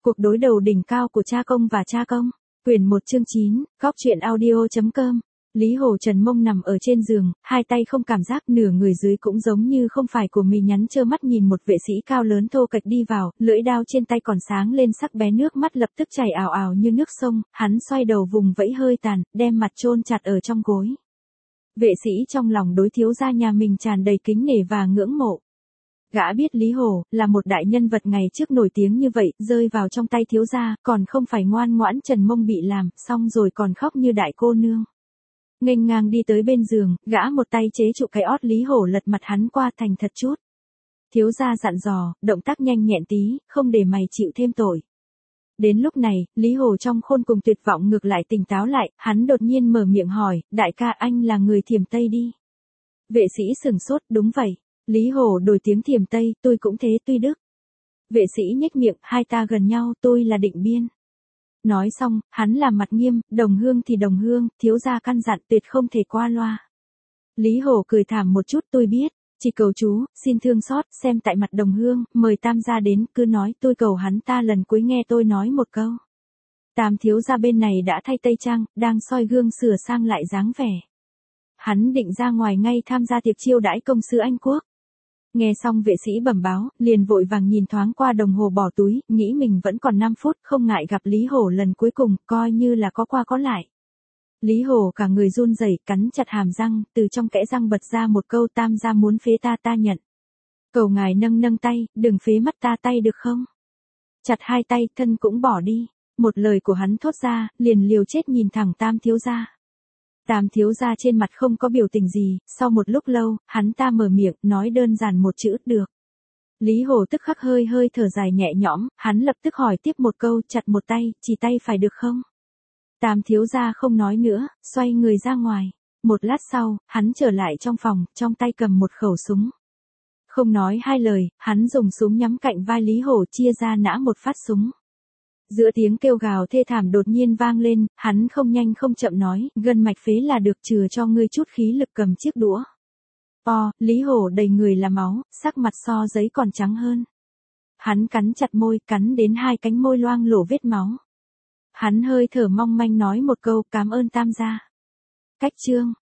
Cuộc đối đầu đỉnh cao của cha công và cha công. Quyển 1 chương 9, Góc truyện audio.com. Lý Hổ Trần mông nằm ở trên giường, hai tay không cảm giác, nửa người dưới cũng giống như không phải của mình, nhắn trơ mắt nhìn một vệ sĩ cao lớn thô kệch đi vào, lưỡi đao trên tay còn sáng lên sắc bé, nước mắt lập tức chảy ào ào như nước sông, hắn xoay đầu vùng vẫy hơi tàn, đem mặt chôn chặt ở trong gối. Vệ sĩ trong lòng đối thiếu gia nhà mình tràn đầy kính nể và ngưỡng mộ. Gã biết Lý Hổ là một đại nhân vật ngày trước nổi tiếng như vậy, rơi vào trong tay thiếu gia, còn không phải ngoan ngoãn Trần mông bị làm, xong rồi còn khóc như đại cô nương. Nghênh ngang đi tới bên giường, gã một tay chế trụ cái ót Lý Hổ, lật mặt hắn qua, thành thật chút. Thiếu gia dặn dò, động tác nhanh nhẹn tí, không để mày chịu thêm tội. Đến lúc này, Lý Hổ trong khôn cùng tuyệt vọng ngược lại tỉnh táo lại, hắn đột nhiên mở miệng hỏi, đại ca, anh là người Thiểm Tây đi. Vệ sĩ sửng sốt, đúng vậy. Lý Hổ đổi tiếng Thiểm Tây, tôi cũng thế, Tuy Đức. Vệ sĩ nhếch miệng, hai ta gần nhau, tôi là Định Biên. Nói xong, hắn làm mặt nghiêm, đồng hương thì đồng hương, thiếu gia căn dặn tuyệt không thể qua loa. Lý Hổ cười thảm một chút, tôi biết, chỉ cầu chú, xin thương xót, xem tại mặt đồng hương, mời Tam gia đến, cứ nói, tôi cầu hắn ta lần cuối nghe tôi nói một câu. Tam thiếu gia bên này đã thay tây trang, đang soi gương sửa sang lại dáng vẻ. Hắn định ra ngoài ngay tham gia tiệc chiêu đãi công sư Anh Quốc. Nghe xong vệ sĩ bẩm báo, liền vội vàng nhìn thoáng qua đồng hồ bỏ túi, nghĩ mình vẫn còn 5 phút, không ngại gặp Lý Hổ lần cuối cùng, coi như là có qua có lại. Lý Hổ cả người run rẩy, cắn chặt hàm răng, từ trong kẽ răng bật ra một câu, Tam gia muốn phế ta, ta nhận. Cầu ngài nâng nâng tay, đừng phế mất ta tay được không? Chặt hai tay, thân cũng bỏ đi. Một lời của hắn thốt ra, liền liều chết nhìn thẳng Tam thiếu gia. Tam thiếu gia trên mặt không có biểu tình gì, sau một lúc lâu, hắn ta mở miệng, nói đơn giản một chữ, được. Lý Hổ tức khắc hơi hơi thở dài nhẹ nhõm, hắn lập tức hỏi tiếp một câu, chặt một tay, chỉ tay phải được không? Tam thiếu gia không nói nữa, xoay người ra ngoài. Một lát sau, hắn trở lại trong phòng, trong tay cầm một khẩu súng. Không nói hai lời, hắn dùng súng nhắm cạnh vai Lý Hổ, chia ra nã một phát súng. Giữa tiếng kêu gào thê thảm đột nhiên vang lên, hắn không nhanh không chậm nói, gân mạch phế là được, chừa cho ngươi chút khí lực cầm chiếc đũa. Lý Hổ đầy người là máu, sắc mặt so giấy còn trắng hơn. Hắn cắn chặt môi, cắn đến hai cánh môi loang lổ vết máu. Hắn hơi thở mong manh nói một câu, cảm ơn Tam gia. Cách chương.